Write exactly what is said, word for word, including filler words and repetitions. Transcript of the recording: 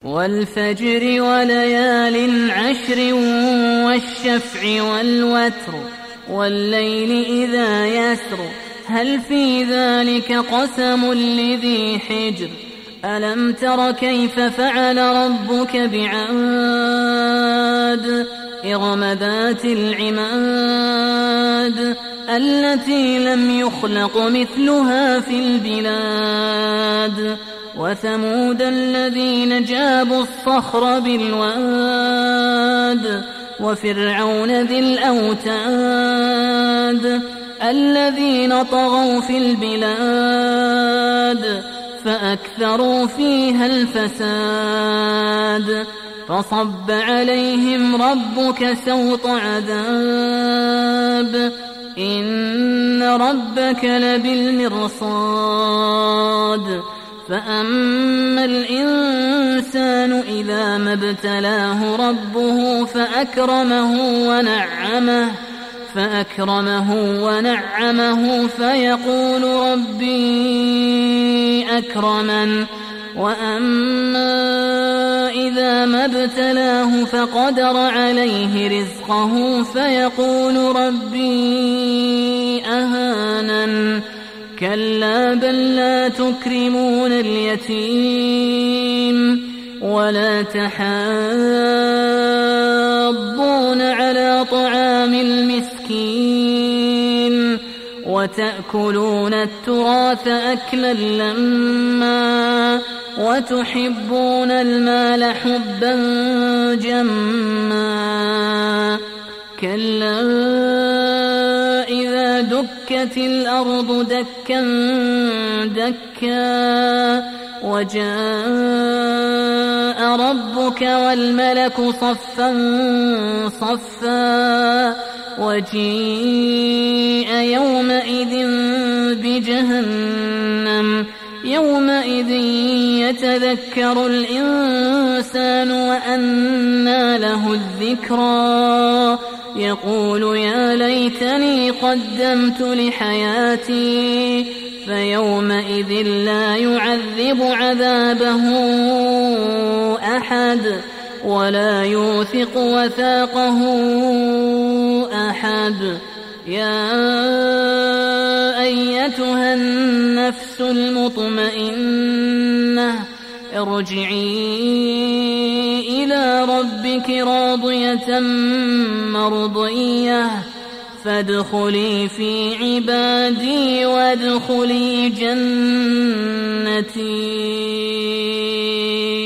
والفجر وليال عشر والشفع والوتر والليل إذا يسر هل في ذلك قسم لذي حجر ألم تر كيف فعل ربك بعاد إرم ذات العماد التي لم يخلق مثلها في البلاد وثمود الذين جابوا الصخر بالواد وفرعون ذي الأوتاد الذين طغوا في البلاد فأكثروا فيها الفساد فصب عليهم ربك سوط عذاب إن ربك لبالمرصاد فأما الإنسان إذا ما ابتلاه ربه فأكرمه ونعمه فأكرمه ونعمه فيقول ربي أكرمن وأما إذا ما ابتلاه فقدر عليه رزقه فيقول ربي أهانن كلا بل لا تكرمون اليتيم ولا تحاضون على طعام المسكين وتأكلون التراث أكلا لما وتحبون المال حبا جما كلا إذا دكت الأرض دكا دكا وجاء ربك والملك صفا صفا وجيء يومئذ بجهنم يومئذ يتذكر الإنسان وأنى له الذكرى يقول يا ليتني قدمت لحياتي فيومئذ لا يعذب عذابه أحد ولا يوثق وثاقه أحد يا أيتها النفس المطمئنة ارجعي إلى ربك راضية مرضية فادخلي في عبادي وادخلي جنتي.